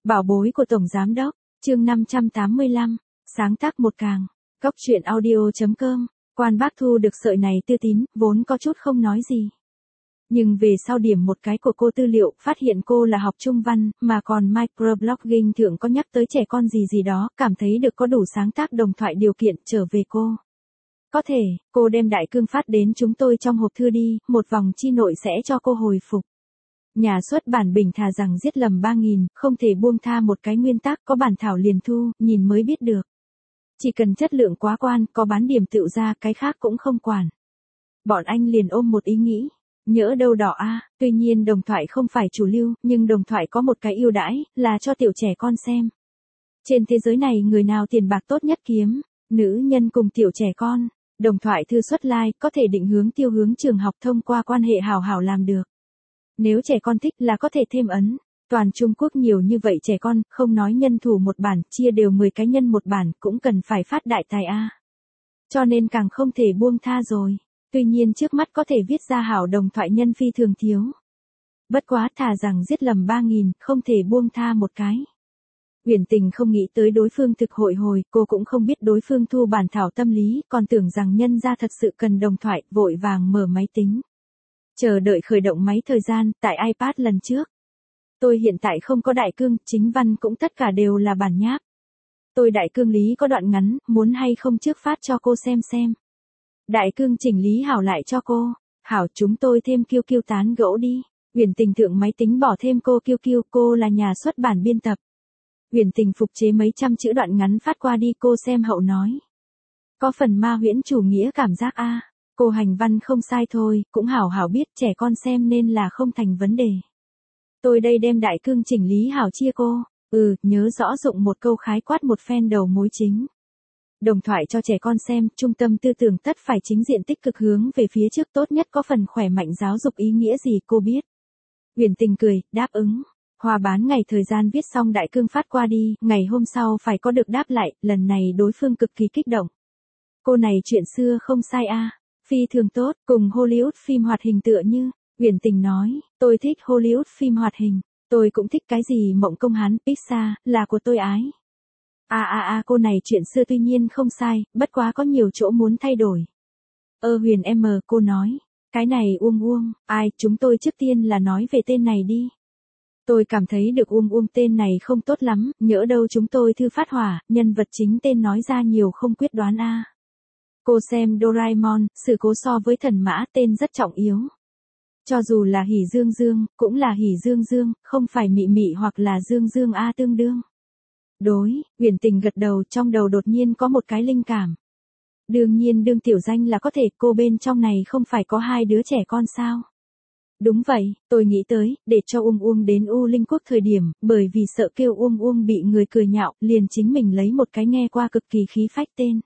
Bảo bối của Tổng Giám Đốc, chương 585, sáng tác một càng, Cóc truyện audio.com, Quan Bác thu được sợi này tư tín, vốn có chút không nói gì. Nhưng về sau điểm một cái của cô tư liệu, phát hiện cô là học trung văn, mà còn microblogging thượng có nhắc tới trẻ con gì đó, cảm thấy được có đủ sáng tác đồng thoại điều kiện trở về cô. Có thể, cô đem đại cương phát đến chúng tôi trong hộp thư đi, một vòng chi nội sẽ cho cô hồi phục. Nhà xuất bản bình thà rằng giết lầm 3.000, không thể buông tha một cái nguyên tắc, có bản thảo liền thu, nhìn mới biết được. Chỉ cần chất lượng quá quan, có bán điểm tựu ra, cái khác cũng không quản. Bọn anh liền ôm một ý nghĩ, nhỡ đâu đỏ a. Tuy nhiên đồng thoại không phải chủ lưu, nhưng đồng thoại có một cái ưu đãi, là cho tiểu trẻ con xem. Trên thế giới này người nào tiền bạc tốt nhất kiếm, nữ nhân cùng tiểu trẻ con. Đồng thoại thư xuất like, có thể định hướng tiêu hướng trường học thông qua quan hệ hảo hảo làm được. Nếu trẻ con thích là có thể thêm ấn. Toàn Trung Quốc nhiều như vậy trẻ con, không nói nhân thủ một bản, chia đều 10 cá nhân một bản, cũng cần phải phát đại tài a. Cho nên càng không thể buông tha rồi. Tuy nhiên trước mắt có thể viết ra hảo đồng thoại nhân phi thường thiếu. Bất quá thà rằng giết lầm 3.000, không thể buông tha một cái. Uyển Tình không nghĩ tới đối phương thực hội hồi, cô cũng không biết đối phương thu bản thảo tâm lý, còn tưởng rằng nhân ra thật sự cần đồng thoại, vội vàng mở máy tính. Chờ đợi khởi động máy thời gian, tại iPad lần trước. Tôi hiện tại không có đại cương, chính văn cũng tất cả đều là bản nháp. Tôi đại cương lý có đoạn ngắn, muốn hay không trước phát cho cô xem. Đại cương chỉnh lý hảo lại cho cô. Hảo, chúng tôi thêm kiêu tán gẫu đi. Uyển Tình thượng máy tính bỏ thêm kiêu, cô là nhà xuất bản biên tập. Uyển Tình phục chế mấy trăm chữ đoạn ngắn phát qua đi, cô xem hậu nói. Có phần ma huyễn chủ nghĩa cảm giác a. Cô hành văn không sai thôi, cũng hảo biết trẻ con xem nên là không thành vấn đề. Tôi đây đem đại cương chỉnh lý hảo chia cô. Nhớ rõ dụng một câu khái quát một phen đầu mối chính. Đồng thoại cho trẻ con xem, trung tâm tư tưởng tất phải chính diện tích cực hướng về phía trước, tốt nhất có phần khỏe mạnh giáo dục ý nghĩa gì cô biết. Uyển Tình cười, đáp ứng. Hòa bán ngày thời gian viết xong đại cương phát qua đi, ngày hôm sau phải có được đáp lại, lần này đối phương cực kỳ kích động. Cô này chuyện xưa không sai a. Phi thường tốt, cùng Hollywood phim hoạt hình tựa như. Uyển Tình nói, tôi thích Hollywood phim hoạt hình. Tôi cũng thích cái gì mộng công hán, Pixar, là của tôi ái. Cô này chuyện xưa tuy nhiên không sai, bất quá có nhiều chỗ muốn thay đổi. Huyền M, cô nói, cái này Uông, chúng tôi trước tiên là nói về tên này đi. Tôi cảm thấy được Uông tên này không tốt lắm, nhỡ đâu chúng tôi thư phát hỏa, nhân vật chính tên nói ra nhiều không quyết đoán a. Cô xem Doraemon, sự cố so với thần mã tên rất trọng yếu. Cho dù là Hỉ Dương, cũng là Hỉ Dương, không phải Mị hoặc là Dương a tương đương. Đối, Uyển Tình gật đầu, trong đầu đột nhiên có một cái linh cảm. Đương nhiên đương tiểu danh là có thể, cô bên trong này không phải có 2 đứa trẻ con sao? Đúng vậy, tôi nghĩ tới, để cho Uông đến U Linh Quốc thời điểm, bởi vì sợ kêu Uông bị người cười nhạo, liền chính mình lấy một cái nghe qua cực kỳ khí phách tên.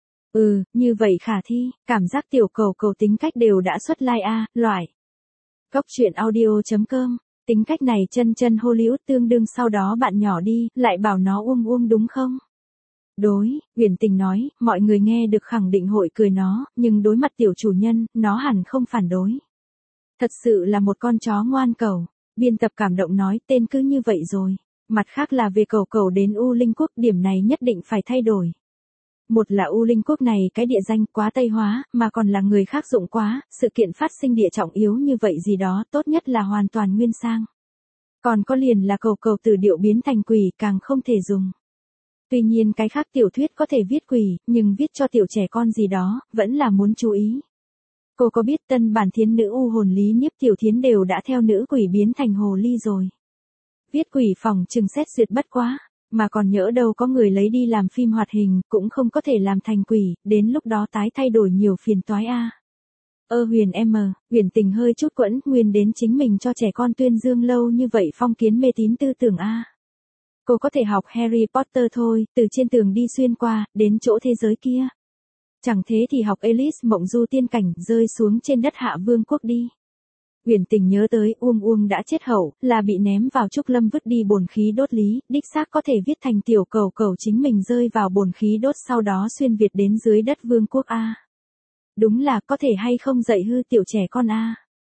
Như vậy khả thi, cảm giác tiểu cầu tính cách đều đã xuất like a, loại. Cóc truyện audio.com, tính cách này chân Hollywood tương đương sau đó bạn nhỏ đi, lại bảo nó Uông đúng không? Đối, Uyển Tình nói, mọi người nghe được khẳng định hội cười nó, nhưng đối mặt tiểu chủ nhân, nó hẳn không phản đối. Thật sự là một con chó ngoan cẩu. Biên tập cảm động nói, tên cứ như vậy rồi. Mặt khác là về cầu đến U Linh Quốc, điểm này nhất định phải thay đổi. Một là U Linh Quốc này cái địa danh quá Tây hóa, mà còn là người khác dụng quá, sự kiện phát sinh địa trọng yếu như vậy gì đó, tốt nhất là hoàn toàn nguyên sang. Còn có liền là cầu từ điệu biến thành quỷ, càng không thể dùng. Tuy nhiên cái khác tiểu thuyết có thể viết quỷ, nhưng viết cho tiểu trẻ con gì đó, vẫn là muốn chú ý. Cô có biết tân bản thiến nữ U hồn lý Niếp Tiểu Thiến đều đã theo nữ quỷ biến thành hồ ly rồi. Viết quỷ phòng chừng xét duyệt bất quá, mà còn nhỡ đâu có người lấy đi làm phim hoạt hình, cũng không có thể làm thành quỷ, đến lúc đó tái thay đổi nhiều phiền toái a. Huyền M, Uyển Tình hơi chút quẫn, nguyên đến chính mình cho trẻ con tuyên dương lâu như vậy phong kiến mê tín tư tưởng a. Cô có thể học Harry Potter thôi, từ trên tường đi xuyên qua, đến chỗ thế giới kia. Chẳng thế thì học Alice mộng du tiên cảnh, rơi xuống trên đất Hạ Vương quốc đi. Uyển Tình nhớ tới Uông đã chết hậu, là bị ném vào trúc lâm vứt đi bồn khí đốt lý, đích xác có thể viết thành tiểu cầu chính mình rơi vào bồn khí đốt sau đó xuyên Việt đến dưới đất Vương quốc a. Đúng là có thể hay không dạy hư tiểu trẻ con a.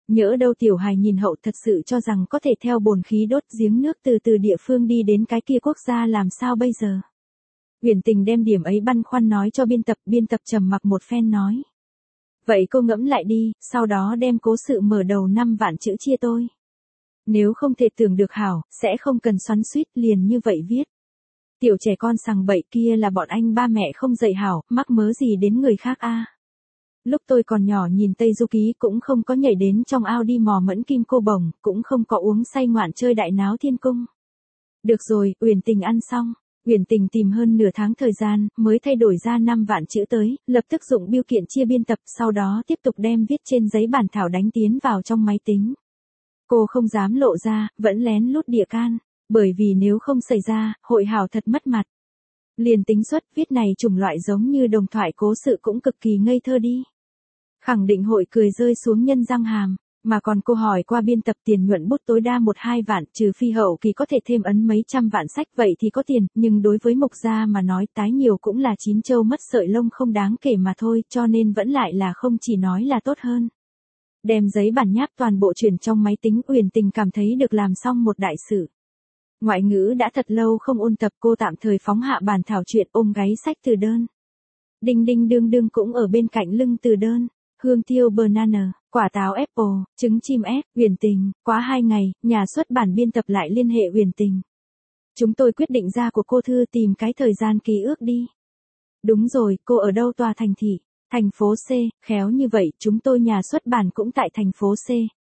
Nhỡ đâu tiểu hài nhìn hậu thật sự cho rằng có thể theo bồn khí đốt giếng nước từ địa phương đi đến cái kia quốc gia làm sao bây giờ. Uyển Tình đem điểm ấy băn khoăn nói cho biên tập trầm mặc một phen nói. Vậy cô ngẫm lại đi, sau đó đem cố sự mở đầu 5 vạn chữ chia tôi. Nếu không thể tưởng được hảo, sẽ không cần xoắn xuýt liền như vậy viết. Tiểu trẻ con sằng bậy kia là bọn anh ba mẹ không dạy hảo, mắc mớ gì đến người khác a. Lúc tôi còn nhỏ nhìn Tây Du Ký cũng không có nhảy đến trong ao đi mò mẫn kim cô bồng, cũng không có uống say ngoạn chơi đại náo thiên cung. Được rồi, Uyển Tình ăn xong. Uyển Tình tìm hơn nửa tháng thời gian, mới thay đổi ra 5 vạn chữ tới, lập tức dụng bưu kiện chia biên tập, sau đó tiếp tục đem viết trên giấy bản thảo đánh tiến vào trong máy tính. Cô không dám lộ ra, vẫn lén lút địa can, bởi vì nếu không xảy ra, hội hảo thật mất mặt. Liền tính xuất viết này chủng loại giống như đồng thoại cố sự cũng cực kỳ ngây thơ đi. Khẳng định hội cười rơi xuống nhân răng hàm. Mà còn cô hỏi qua biên tập tiền nhuận bút tối đa 1-2 vạn, trừ phi hậu kỳ có thể thêm ấn mấy trăm vạn sách vậy thì có tiền, nhưng đối với mục gia mà nói tái nhiều cũng là chín châu mất sợi lông không đáng kể mà thôi, cho nên vẫn lại là không chỉ nói là tốt hơn. Đem giấy bản nháp toàn bộ chuyển trong máy tính, Uyển Tình cảm thấy được làm xong một đại sự. Ngoại ngữ đã thật lâu không ôn tập, cô tạm thời phóng hạ bản thảo truyện, ôm gáy sách từ đơn. Đinh đinh đương đương cũng ở bên cạnh lưng từ đơn. Hương tiêu banana, quả táo apple, trứng chim S, Uyển Tình, quá 2 ngày, nhà xuất bản biên tập lại liên hệ Uyển Tình. Chúng tôi quyết định ra của cô thư tìm cái thời gian ký ước đi. Đúng rồi, cô ở đâu tòa thành thị? Thành phố C, khéo như vậy, chúng tôi nhà xuất bản cũng tại thành phố C.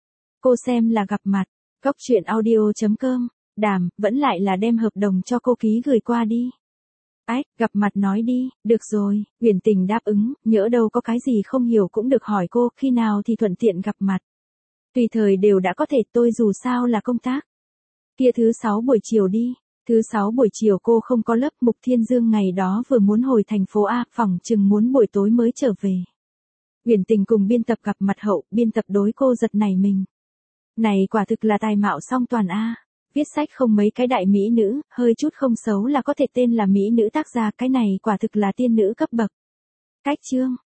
Cô xem là gặp mặt, góc truyện audio.com, đàm, vẫn lại là đem hợp đồng cho cô ký gửi qua đi. Ách, gặp mặt nói đi, được rồi, Uyển Tình đáp ứng, nhỡ đâu có cái gì không hiểu cũng được hỏi cô, khi nào thì thuận tiện gặp mặt. Tùy thời đều đã có thể, tôi dù sao là công tác. Kia thứ 6 buổi chiều đi, thứ 6 buổi chiều cô không có lớp, Mục Thiên Dương ngày đó vừa muốn hồi thành phố A, phỏng chừng muốn buổi tối mới trở về. Uyển Tình cùng biên tập gặp mặt hậu, biên tập đối cô giật nảy mình. Này quả thực là tài mạo song toàn A. Viết sách không mấy cái đại mỹ nữ, hơi chút không xấu là có thể tên là mỹ nữ tác gia, cái này quả thực là tiên nữ cấp bậc. Cách chương